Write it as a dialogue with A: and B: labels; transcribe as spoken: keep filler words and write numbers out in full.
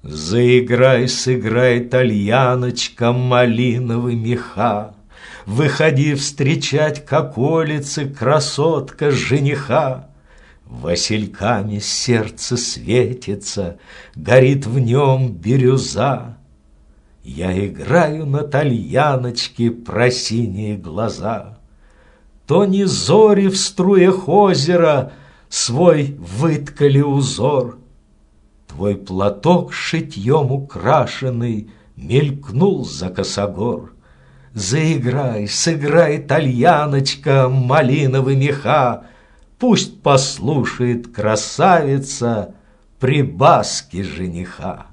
A: Заиграй, сыграй, тальяночка, малиновый меха, выходи встречать к околице, красотка, жениха. Васильками сердце светится, горит в нем бирюза. Я играю на тальяночке про синие глаза. То не зори в струях озера свой выткали узор. Твой платок шитьем украшенный мелькнул за косогор. Заиграй, сыграй, тальяночка, малиновый меха, пусть послушает красавица прибаски жениха.